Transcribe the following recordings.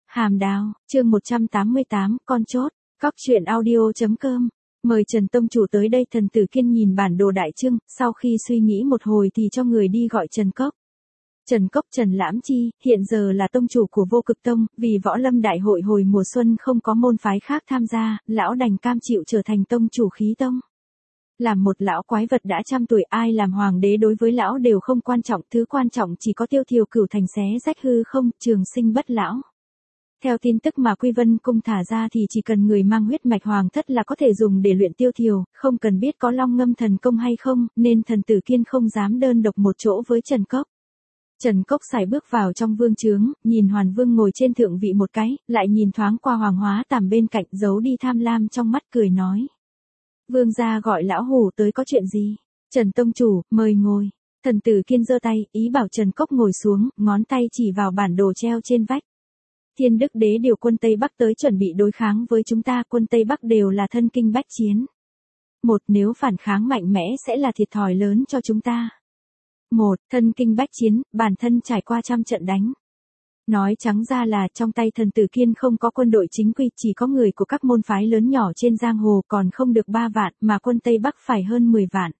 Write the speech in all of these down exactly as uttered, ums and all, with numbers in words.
Hàm đào, chương một trăm tám mươi tám, con chốt, cóc truyện audio.com. Mời Trần Tông Chủ tới đây. Thần Tử Kiên nhìn bản đồ đại trưng, sau khi suy nghĩ một hồi thì cho người đi gọi Trần Cốc. Trần Cốc Trần Lãm Chi, hiện giờ là tông chủ của Vô Cực Tông, vì võ lâm đại hội hồi mùa xuân không có môn phái khác tham gia, lão đành cam chịu trở thành tông chủ khí tông. Làm một lão quái vật đã trăm tuổi, ai làm hoàng đế đối với lão đều không quan trọng, thứ quan trọng chỉ có tiêu thiều cửu thành xé rách hư không, trường sinh bất lão. Theo tin tức mà Quy Vân Cung thả ra thì chỉ cần người mang huyết mạch hoàng thất là có thể dùng để luyện tiêu thiều, không cần biết có long ngâm thần công hay không, nên Thần Tử Kiên không dám đơn độc một chỗ với Trần Cốc. Trần Cốc sải bước vào trong vương trướng, nhìn Hoàn Vương ngồi trên thượng vị một cái, lại nhìn thoáng qua Hoàng Hóa Tàm bên cạnh, giấu đi tham lam trong mắt, cười nói. Vương gia gọi lão hủ tới có chuyện gì? Trần Tông Chủ, mời ngồi. Thần Tử Kiên giơ tay, ý bảo Trần Cốc ngồi xuống, ngón tay chỉ vào bản đồ treo trên vách. Thiên Đức Đế điều quân Tây Bắc tới chuẩn bị đối kháng với chúng ta, quân Tây Bắc đều là thân kinh bách chiến. Một, nếu phản kháng mạnh mẽ sẽ là thiệt thòi lớn cho chúng ta. Một, thân kinh bách chiến, bản thân trải qua trăm trận đánh. Nói trắng ra là trong tay Thần Tử Kiên không có quân đội chính quy, chỉ có người của các môn phái lớn nhỏ trên giang hồ, còn không được ba vạn, mà quân Tây Bắc phải hơn mười vạn.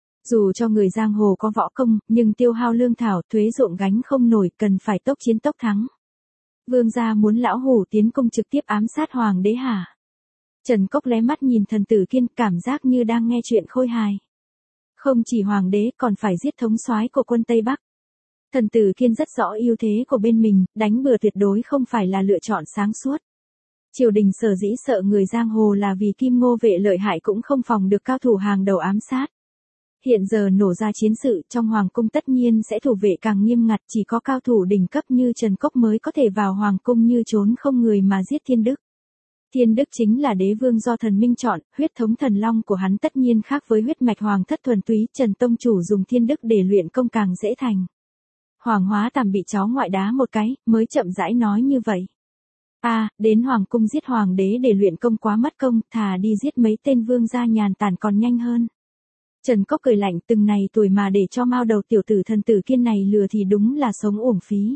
Dù cho người giang hồ có võ công, nhưng tiêu hao lương thảo, thuế ruộng gánh không nổi, cần phải tốc chiến tốc thắng. Vương gia muốn lão hủ tiến công trực tiếp ám sát hoàng đế hả? Trần Cốc lé mắt nhìn Thần Tử Kiên, cảm giác như đang nghe chuyện khôi hài. Không chỉ hoàng đế, còn phải giết thống soái của quân Tây Bắc. Thần Tử Kiên rất rõ ưu thế của bên mình, đánh bừa tuyệt đối không phải là lựa chọn sáng suốt. Triều đình sở dĩ sợ người giang hồ là vì Kim Ngô Vệ lợi hại cũng không phòng được cao thủ hàng đầu ám sát. Hiện giờ nổ ra chiến sự, trong hoàng cung tất nhiên sẽ thủ vệ càng nghiêm ngặt, chỉ có cao thủ đỉnh cấp như Trần Cốc mới có thể vào hoàng cung như trốn không người mà giết Thiên Đức. Thiên Đức chính là đế vương do thần minh chọn, huyết thống thần long của hắn tất nhiên khác với huyết mạch hoàng thất thuần túy, Trần Tông Chủ dùng Thiên Đức để luyện công càng dễ thành. Hoàng Hóa Tàm bị cháu ngoại đá một cái, mới chậm rãi nói như vậy. A, à, đến hoàng cung giết hoàng đế để luyện công quá mất công, thà đi giết mấy tên vương gia nhàn tản còn nhanh hơn. Trần Cốc cười lạnh, từng này tuổi mà để cho mao đầu tiểu tử Thần Tử Kiên này lừa thì đúng là sống uổng phí.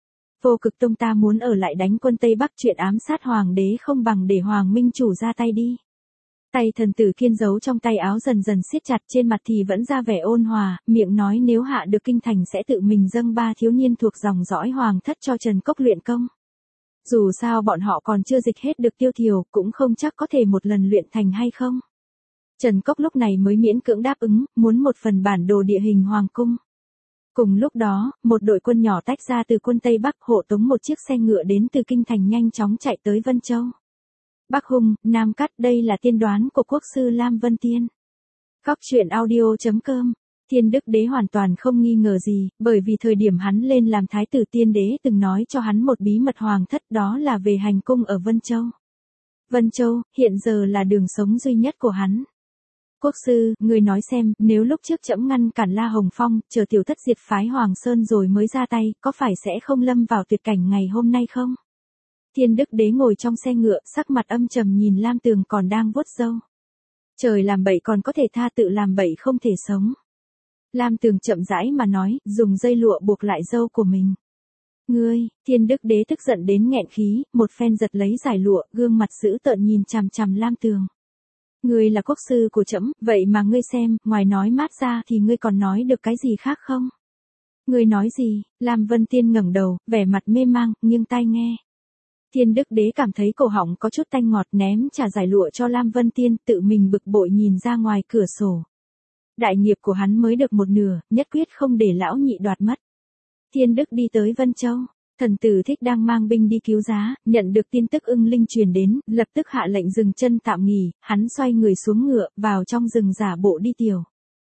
Vô Cực Tông ta muốn ở lại đánh quân Tây Bắc, chuyện ám sát hoàng đế không bằng để hoàng minh chủ ra tay đi. Tay Thần Tử Kiên giấu trong tay áo dần dần siết chặt, trên mặt thì vẫn ra vẻ ôn hòa, miệng nói nếu hạ được kinh thành sẽ tự mình dâng ba thiếu niên thuộc dòng dõi hoàng thất cho Trần Cốc luyện công. Dù sao bọn họ còn chưa dịch hết được tiêu thiều, cũng không chắc có thể một lần luyện thành hay không. Trần Cốc lúc này mới miễn cưỡng đáp ứng, muốn một phần bản đồ địa hình hoàng cung. Cùng lúc đó, một đội quân nhỏ tách ra từ quân Tây Bắc, hộ tống một chiếc xe ngựa đến từ kinh thành nhanh chóng chạy tới Vân Châu. Bắc Hung, Nam Cắt, đây là tiên đoán của quốc sư Lam Vân Tiên. Cóc truyện audio.com. Thiên Đức Đế hoàn toàn không nghi ngờ gì, bởi vì thời điểm hắn lên làm thái tử Tiên Đế từng nói cho hắn một bí mật hoàng thất, đó là về hành cung ở Vân Châu. Vân Châu, hiện giờ là đường sống duy nhất của hắn. Quốc sư, người nói xem, nếu lúc trước trẫm ngăn cản La Hồng Phong, chờ tiểu thất diệt phái Hoàng Sơn rồi mới ra tay, có phải sẽ không lâm vào tuyệt cảnh ngày hôm nay không? Thiên Đức Đế ngồi trong xe ngựa, sắc mặt âm trầm nhìn Lam Tường còn đang vuốt râu. Trời làm bậy còn có thể tha, tự làm bậy không thể sống. Lam Tường chậm rãi mà nói, dùng dây lụa buộc lại râu của mình. Ngươi, Thiên Đức Đế tức giận đến nghẹn khí, một phen giật lấy giải lụa, gương mặt dữ tợn nhìn chằm chằm Lam Tường. Ngươi là quốc sư của trẫm, vậy mà ngươi xem, ngoài nói mát ra thì ngươi còn nói được cái gì khác không? Ngươi nói gì? Lam Vân Tiên ngẩng đầu, vẻ mặt mê mang, nghiêng tai nghe. Thiên Đức Đế cảm thấy cổ họng có chút tanh ngọt, ném trả giải lụa cho Lam Vân Tiên, tự mình bực bội nhìn ra ngoài cửa sổ. Đại nghiệp của hắn mới được một nửa, nhất quyết không để lão nhị đoạt mất. Thiên Đức đi tới Vân Châu. Thần Tử Thích đang mang binh đi cứu giá, nhận được tin tức ưng linh truyền đến, lập tức hạ lệnh dừng chân tạm nghỉ, hắn xoay người xuống ngựa, vào trong rừng giả bộ đi tiểu.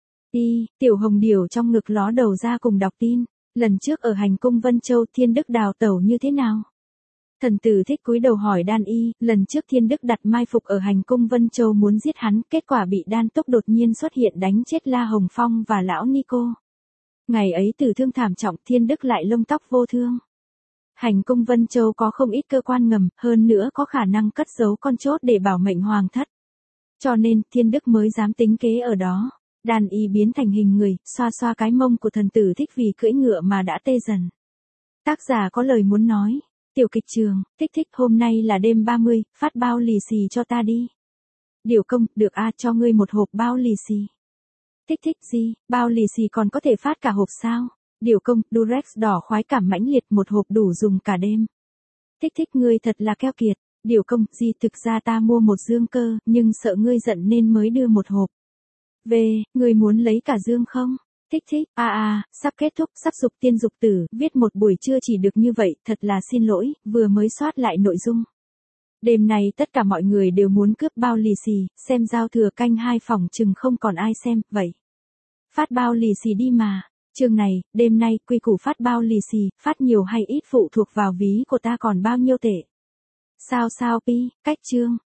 Đi, Tiểu Hồng Điểu trong ngực ló đầu ra cùng đọc tin, lần trước ở hành cung Vân Châu Thiên Đức đào tẩu như thế nào? Thần Tử Thích cúi đầu hỏi Đan Y, lần trước Thiên Đức đặt mai phục ở hành cung Vân Châu muốn giết hắn, kết quả bị Đan Túc đột nhiên xuất hiện đánh chết La Hồng Phong và lão Nico. Ngày ấy tử thương thảm trọng, Thiên Đức lại lông tóc vô thương. Hành cung Vân Châu có không ít cơ quan ngầm, hơn nữa có khả năng cất giấu con chốt để bảo mệnh hoàng thất. Cho nên, Thiên Đức mới dám tính kế ở đó. Đàn Y biến thành hình người, xoa xoa cái mông của Thần Tử Thích vì cưỡi ngựa mà đã tê dần. Tác giả có lời muốn nói. Tiểu kịch trường, thích thích hôm nay là đêm ba mươi, phát bao lì xì cho ta đi. Điều công, được a cho ngươi một hộp bao lì xì. Thích thích gì, bao lì xì còn có thể phát cả hộp sao? Điều công, Durex đỏ khoái cảm mãnh liệt một hộp đủ dùng cả đêm. Thích thích ngươi thật là keo kiệt. Điều công, gì thực ra ta mua một dương cơ, nhưng sợ ngươi giận nên mới đưa một hộp. Về, ngươi muốn lấy cả dương không? Thích thích, a à, a, à, sắp kết thúc, sắp dục tiên dục tử, viết một buổi trưa chỉ được như vậy, thật là xin lỗi, vừa mới soát lại nội dung. Đêm nay tất cả mọi người đều muốn cướp bao lì xì, xem giao thừa canh hai phòng chừng không còn ai xem, vậy. Phát bao lì xì đi mà. Chương này, đêm nay, quy củ phát bao lì xì, phát nhiều hay ít phụ thuộc vào ví của ta còn bao nhiêu tệ. Sao sao pi, cách chương.